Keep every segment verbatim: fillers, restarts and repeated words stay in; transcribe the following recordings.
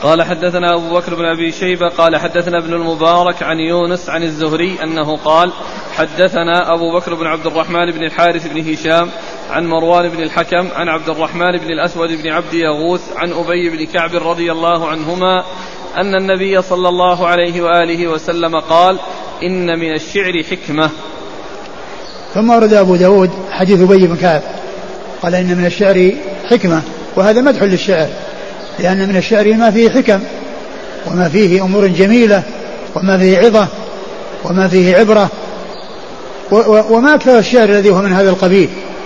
قال حدثنا أبو بكر بن أبي شيبة قال حدثنا ابن المبارك عن يونس عن الزهري أنه قال حدثنا أبو بكر بن عبد الرحمن بن الحارث بن هشام عن مروان بن الحكم عن عبد الرحمن بن الأسود بن عبد يغوث عن أبي بن كعب رضي الله عنهما أن النبي صلى الله عليه وآله وسلم قال إن من الشعر حكمة. ثم ورد أبو داود حديث أبي بن كعب قال إن من الشعر حكمة، وهذا مدح للشعر، لأن من الشعر ما فيه حكم وما فيه أمور جميلة وما فيه عظة وما فيه عبرة، وما أكثر الشعر الذي هو من هذا القبيل،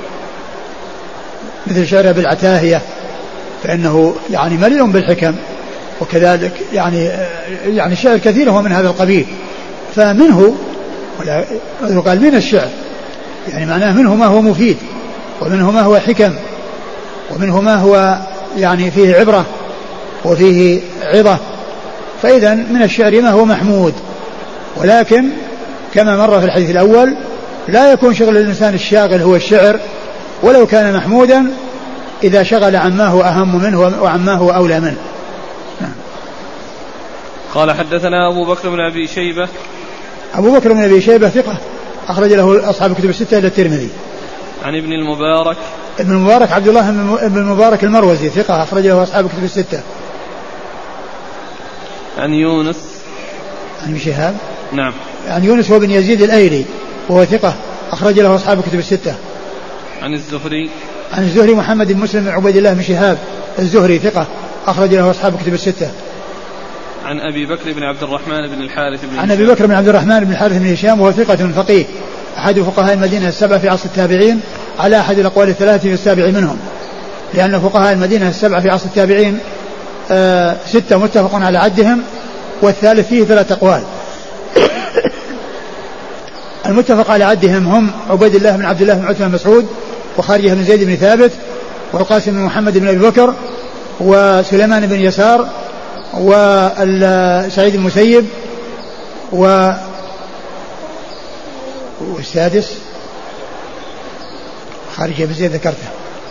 مثل شعر أبي العتاهية فإنه يعني مليء بالحكم، وكذلك يعني يعني شعر كثير هو من هذا القبيل. فمنه قال من الشعر يعني معناه منه ما هو مفيد، ومنه ما هو حكم، ومنه ما هو يعني فيه عبرة وفيه عظة. فإذا من الشعر ما هو محمود، ولكن كما مر في الحديث الأول لا يكون شغل الإنسان الشاغل هو الشعر ولو كان محمودا إذا شغل عما هو أهم منه وعما هو أولى منه. قال حدثنا أبو بكر بن أبي شيبة. أبو بكر بن أبي شيبة ثقة أخرج له أصحاب الكتب الستة إلى الترمذي. عن ابن المبارك. ابن المبارك عبد الله بن المبارك المروزي ثقة أخرج له أصحاب الكتب الستة. عن يونس. عن ابن شهاب. نعم. عن يونس هو بن يزيد الأيلي وهو ثقة أخرج له أصحاب الكتب الستة. عن الزهري. عن الزهري محمد بن مسلم بن عبيد الله بن شهاب الزهري ثقة أخرج له أصحاب الكتب الستة. عن أبي بكر بن عبد الرحمن بن الحارث بن عن أبي بكر بن عبد الرحمن بن الحارث بن هشام وهو ثقة فقيه أحد فقهاء المدينة السبعة في عصر التابعين على أحد الأقوال الثلاثة في السابع منهم، لأن فقهاء المدينة السبعة في عصر التابعين آه ستة متفق على عدهم، والثالث فيه ثلاث أقوال. المتفق على عدهم هم عبيد الله بن عبد الله بن عثمان مسعود، وخارجة بن زيد بن ثابت، والقاسم بن محمد بن أبي بكر، وسليمان بن يسار، وسعيد المسيب، و والسادس خارجة بن زيد ذكرته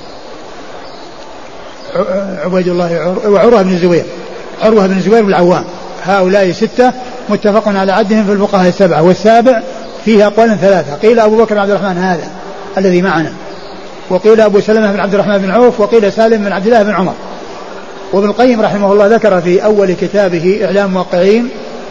عبيد الله وعروة بن الزبير عروة بن الزبير بالعوام. هؤلاء ستة متفق على عدهم في الفقهاء السبعة، والسابع فيه أقوال ثلاثة، قيل أبو بكر بن عبد الرحمن هذا الذي معنا، وقيل أبو سلمة بن عبد الرحمن بن عوف، وقيل سالم بن عبد الله بن عمر. وابن القيم رحمه الله ذكر في أول كتابه إعلام الموقعين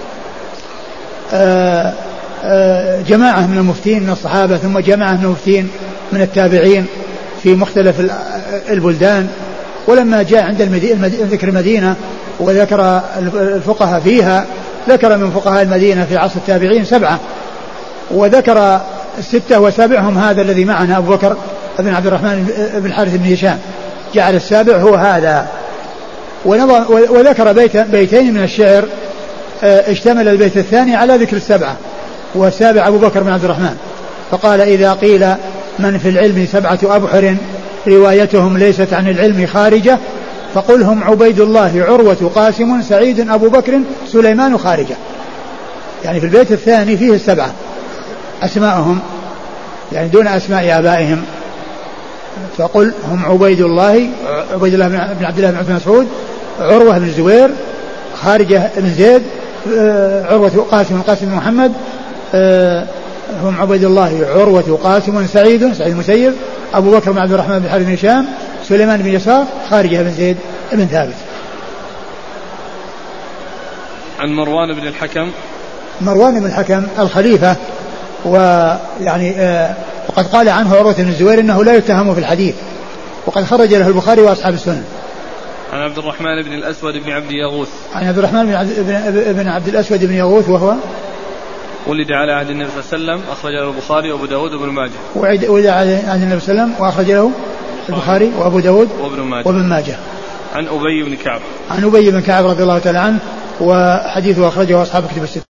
جماعة من المفتين من الصحابة، ثم جماعة من المفتين من التابعين في مختلف البلدان. ولما جاء عند المدينة ذكر المدينة وذكر الفقهاء فيها، ذكر من فقهاء المدينة في عصر التابعين سبعة، وذكر الستة وسابعهم هذا الذي معنا أبو بكر بن عبد الرحمن بن الحارث بن هشام، جعل السابع هو هذا. وذكر بيت بيتين من الشعر اشتمل البيت الثاني على ذكر السبعة، والسابع أبو بكر بن عبد الرحمن، فقال إذا قيل من في العلم سبعة أبحر روايتهم ليست عن العلم خارجة فقل هم عبيد الله عروة قاسم سعيد أبو بكر سليمان خارجة. يعني في البيت الثاني فيه السبعة أسماءهم يعني دون أسماء آبائهم، فقل هم عبيد الله عبيد الله بن عبد الله بن عثمان مسعود، عروة بن الزبير، خارجة بن زيد، عروة قاسم قاسم بن محمد، هم عبيد الله عروة قاسم سعيد سعيد المسيب، أبو بكر بن عبد الرحمن بن الحارث بن هشام، سليمان بن يسار، خارجة بن زيد بن ثابت. عن مروان بن الحكم. مروان بن الحكم الخليفة، ويعني آه وقد قال عنه عروة بن الزبير إنه لا يتهم في الحديث، وقد خرج له البخاري وأصحاب السنن. عن عبد الرحمن بن الأسود بن عبد يغوث. عن عبد الرحمن بن عبد, بن عبد الأسود بن يغوث وهو ولد على عهد النبي صلى الله عليه وسلم، أخرج له البخاري وأبو داود وابن ماجه. ولد على عهد النبي صلى الله عليه وسلم وأخرج له البخاري وأبو داود وابن ماجه. وابن ماجه. عن أبي بن كعب. عن أبي بن كعب رضي الله تعالى عنه، وحديثه أخرجه أصحاب كتب الستة.